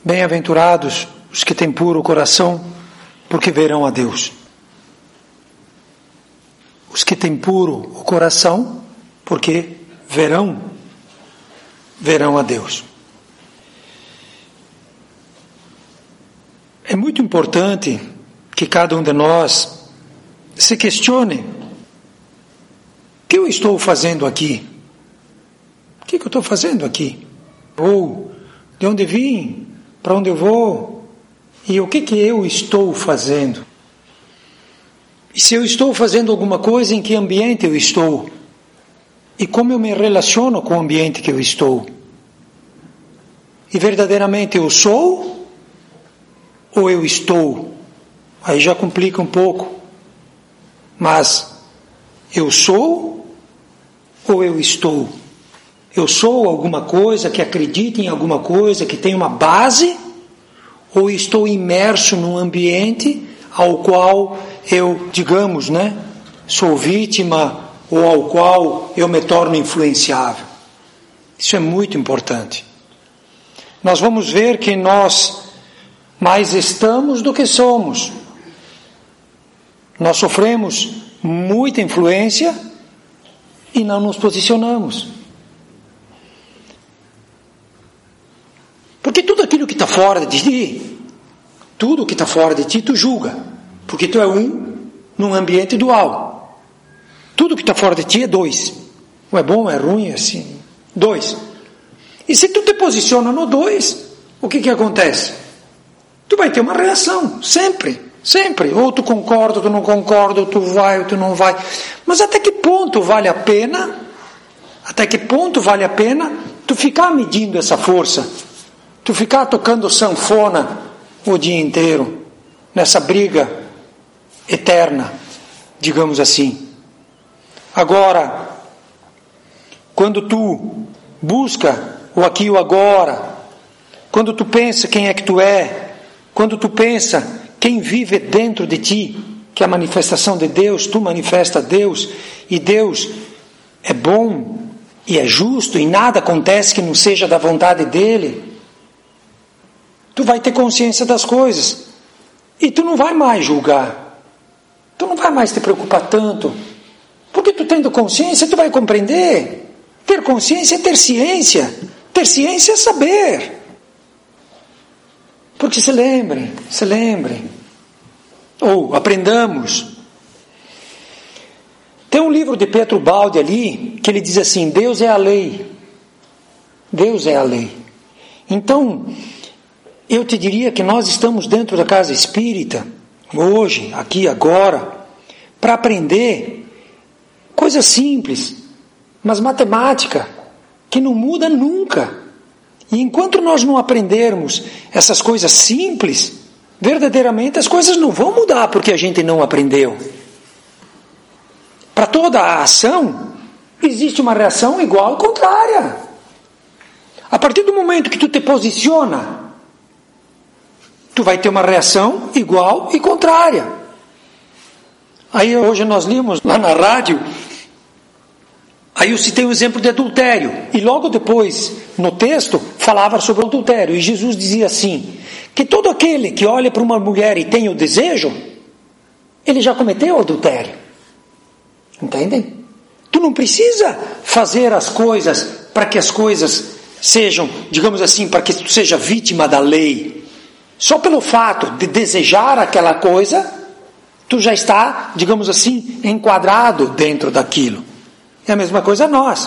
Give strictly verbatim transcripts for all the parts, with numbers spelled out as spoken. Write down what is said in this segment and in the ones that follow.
Bem-aventurados os que têm puro coração, porque verão a Deus. Os que têm puro o coração, porque verão, verão a Deus. É muito importante que cada um de nós se questione: o que eu estou fazendo aqui? O que eu estou fazendo aqui? Ou de onde vim? Para onde eu vou? E o que que eu estou fazendo? E se eu estou fazendo alguma coisa, em que ambiente eu estou? E como eu me relaciono com o ambiente que eu estou? E verdadeiramente eu sou ou eu estou? Aí já complica um pouco. Mas eu sou ou eu estou? Eu sou alguma coisa que acredita em alguma coisa, que tem uma base, ou estou imerso num ambiente ao qual eu, digamos, né, sou vítima, ou ao qual eu me torno influenciável? Isso é muito importante. Nós vamos ver que nós mais estamos do que somos. Nós sofremos muita influência e não nos posicionamos. Porque tudo aquilo que está fora de ti, tudo que está fora de ti, tu julga. Porque tu é um num ambiente dual. Tudo que está fora de ti é dois. Ou é bom, ou é ruim, é assim. Dois. E se tu te posiciona no dois, o que que acontece? Tu vai ter uma reação, sempre, sempre. Ou tu concorda, ou tu não concorda, ou tu vai, ou tu não vai. Mas até que ponto vale a pena, até que ponto vale a pena tu ficar medindo essa força? Tu ficar tocando sanfona o dia inteiro, nessa briga eterna, digamos assim. Agora, quando tu busca o aqui e o agora, quando tu pensa quem é que tu é, quando tu pensa quem vive dentro de ti, que é a manifestação de Deus, tu manifesta Deus, e Deus é bom e é justo, e nada acontece que não seja da vontade dEle, tu vai ter consciência das coisas, e tu não vai mais julgar, tu não vai mais te preocupar tanto, porque tu tendo consciência, tu vai compreender. Ter consciência é ter ciência, ter ciência é saber. Porque se lembrem, se lembrem, ou aprendamos. Tem um livro de Pietro Baldi ali, que ele diz assim: Deus é a lei, Deus é a lei. Então, eu te diria que nós estamos dentro da casa espírita, hoje, aqui, agora, para aprender coisas simples, mas matemática, que não muda nunca. E enquanto nós não aprendermos essas coisas simples, verdadeiramente as coisas não vão mudar porque a gente não aprendeu. Para toda a ação, existe uma reação igual ou contrária. A partir do momento que tu te posiciona, tu vai ter uma reação igual e contrária. Aí hoje nós limos lá na rádio, aí eu citei um exemplo de adultério, e logo depois, no texto, falava sobre o adultério, e Jesus dizia assim, que todo aquele que olha para uma mulher e tem o desejo, ele já cometeu o adultério. Entendem? Tu não precisa fazer as coisas para que as coisas sejam, digamos assim, para que tu seja vítima da lei. Só pelo fato de desejar aquela coisa, tu já está, digamos assim, enquadrado dentro daquilo. É a mesma coisa nós.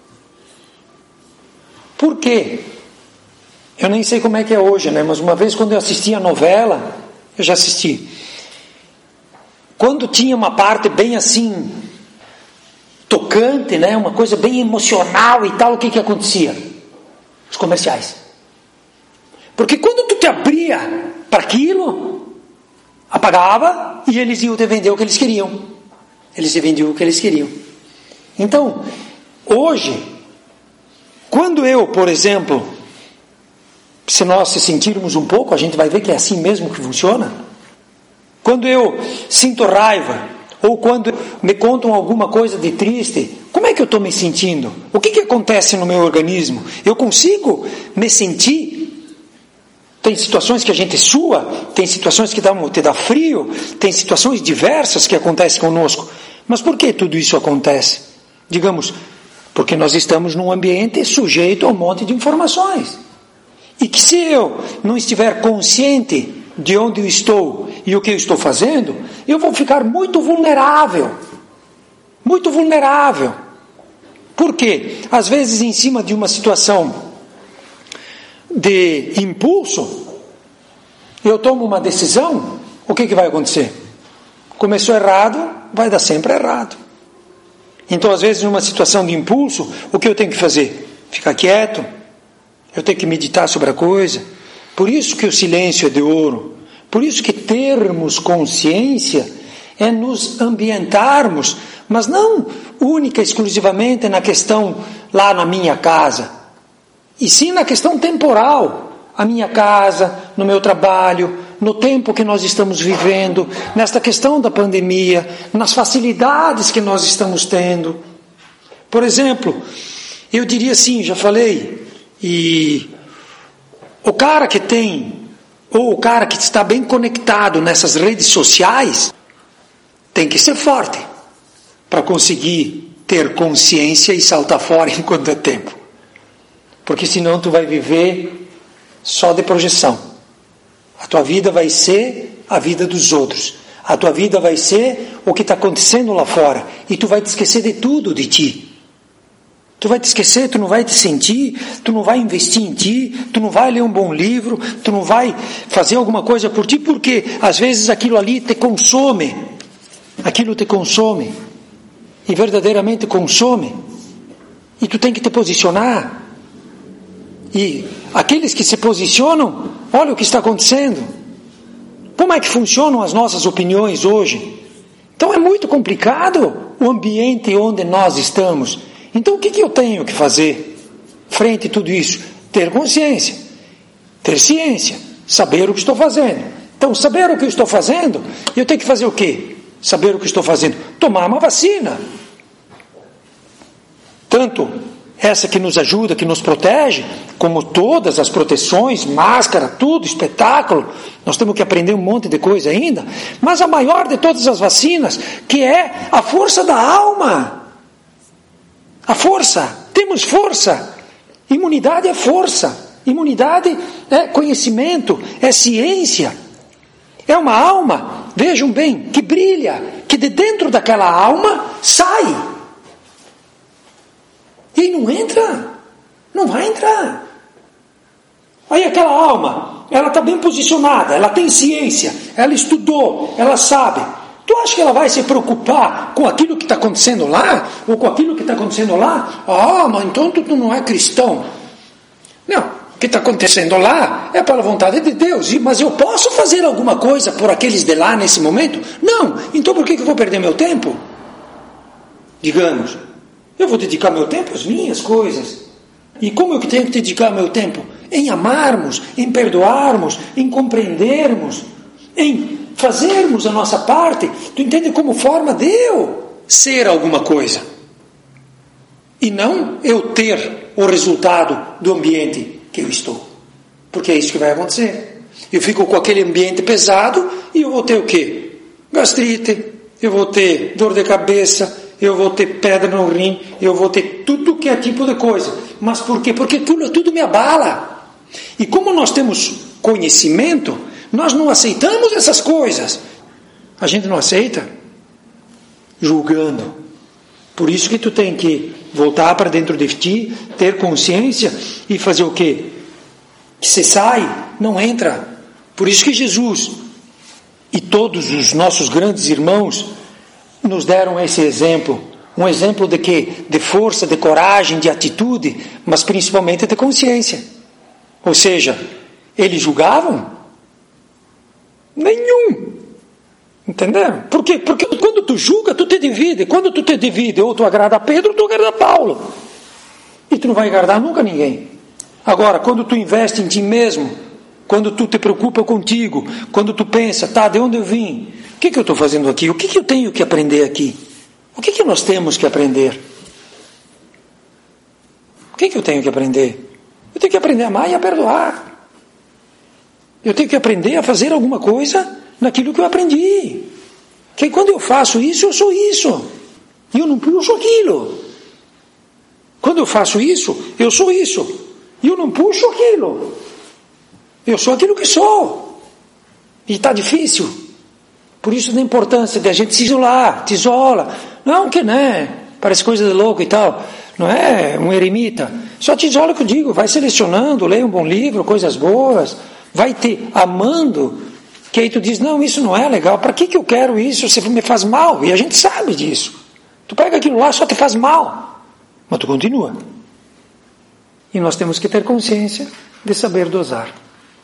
Por quê? Eu nem sei como é que é hoje, né? Mas uma vez quando eu assisti a novela, eu já assisti. Quando tinha uma parte bem assim, tocante, né? Uma coisa bem emocional e tal, o que que acontecia? Os comerciais. Porque quando tu te abria para aquilo, apagava e eles iam te vender o que eles queriam. Eles te vendiam o que eles queriam. Então, hoje, quando eu, por exemplo, se nós se sentirmos um pouco, a gente vai ver que é assim mesmo que funciona. Quando eu sinto raiva, ou quando me contam alguma coisa de triste, como é que eu estou me sentindo? O que que acontece no meu organismo? Eu consigo me sentir Tem situações que a gente sua, tem situações que dá, te dá frio, tem situações diversas que acontecem conosco. Mas por que tudo isso acontece? Digamos, porque nós estamos num ambiente sujeito a um monte de informações. E que se eu não estiver consciente de onde eu estou e o que eu estou fazendo, eu vou ficar muito vulnerável. Muito vulnerável. Por quê? Às vezes, em cima de uma situação de impulso, eu tomo uma decisão, o que, que vai acontecer? Começou errado, vai dar sempre errado. Então, às vezes, numa situação de impulso, o que eu tenho que fazer? Ficar quieto, eu tenho que meditar sobre a coisa. Por isso que o silêncio é de ouro. Por isso que termos consciência é nos ambientarmos, mas não única, exclusivamente na questão lá na minha casa, e sim na questão temporal, a minha casa, no meu trabalho, no tempo que nós estamos vivendo, nesta questão da pandemia, nas facilidades que nós estamos tendo. Por exemplo, eu diria assim, já falei, e o cara que tem, ou o cara que está bem conectado nessas redes sociais, tem que ser forte para conseguir ter consciência e saltar fora enquanto é tempo. Porque senão tu vai viver só de projeção. A tua vida vai ser a vida dos outros. A tua vida vai ser o que está acontecendo lá fora. E tu vai te esquecer de tudo de ti. Tu vai te esquecer, tu não vai te sentir, tu não vai investir em ti, tu não vai ler um bom livro, tu não vai fazer alguma coisa por ti, porque às vezes aquilo ali te consome. Aquilo te consome. E verdadeiramente consome. E tu tem que te posicionar. E aqueles que se posicionam, olha o que está acontecendo. Como é que funcionam as nossas opiniões hoje? Então é muito complicado o ambiente onde nós estamos. Então o que, que eu tenho que fazer frente a tudo isso? Ter consciência, ter ciência, saber o que estou fazendo. Então, saber o que eu estou fazendo, eu tenho que fazer o quê? Saber o que estou fazendo? Tomar uma vacina. Tanto essa que nos ajuda, que nos protege, como todas as proteções, máscara, tudo, espetáculo. Nós temos que aprender um monte de coisa ainda. Mas a maior de todas as vacinas, que é a força da alma. A força. Temos força. Imunidade é força. Imunidade é conhecimento, é ciência. É uma alma, vejam bem, que brilha, que de dentro daquela alma sai. E não entra, não vai entrar. Aí aquela alma, ela está bem posicionada, ela tem ciência, ela estudou, ela sabe. Tu acha que ela vai se preocupar com aquilo que está acontecendo lá? Ou com aquilo que está acontecendo lá? Ah, mas então tu não é cristão. Não, o que está acontecendo lá é pela vontade de Deus. Mas eu posso fazer alguma coisa por aqueles de lá nesse momento? Não, então por que eu vou perder meu tempo? Digamos, eu vou dedicar meu tempo às minhas coisas. E como eu tenho que dedicar meu tempo? Em amarmos, em perdoarmos, em compreendermos, em fazermos a nossa parte. Tu entende como forma de eu ser alguma coisa? E não eu ter o resultado do ambiente que eu estou. Porque é isso que vai acontecer. Eu fico com aquele ambiente pesado e eu vou ter o quê? Gastrite, eu vou ter dor de cabeça, eu vou ter pedra no rim, eu vou ter tudo que é tipo de coisa. Mas por quê? Porque tudo, tudo me abala. E como nós temos conhecimento, nós não aceitamos essas coisas. A gente não aceita julgando. Por isso que tu tem que voltar para dentro de ti, ter consciência e fazer o quê? Que você sai, não entra. Por isso que Jesus e todos os nossos grandes irmãos nos deram esse exemplo, um exemplo de quê? De força, de coragem, de atitude, mas principalmente de consciência. Ou seja, eles julgavam? Nenhum. Entenderam? Por quê? Porque quando tu julga, tu te divide. Quando tu te divide, ou tu agrada a Pedro, ou tu agrada a Paulo. E tu não vai agradar nunca ninguém. Agora, quando tu investe em ti mesmo, quando tu te preocupa contigo, quando tu pensa, tá, de onde eu vim? O que, que eu estou fazendo aqui? O que, que eu tenho que aprender aqui? O que, que nós temos que aprender? O que, que eu tenho que aprender? Eu tenho que aprender a amar e a perdoar. Eu tenho que aprender a fazer alguma coisa naquilo que eu aprendi. Que quando eu faço isso, eu sou isso. E eu não puxo aquilo. Quando eu faço isso, eu sou isso. E eu não puxo aquilo. Eu sou aquilo que sou. E está difícil. Por isso da importância de a gente se isolar, te isola. Não que né, parece coisa de louco e tal. Não é um eremita. Só te isola que eu digo, vai selecionando, leia um bom livro, coisas boas, vai te amando, que aí tu diz, não, isso não é legal, para que, que eu quero isso, você me faz mal, e a gente sabe disso. Tu pega aquilo lá, só te faz mal, mas tu continua. E nós temos que ter consciência de saber dosar.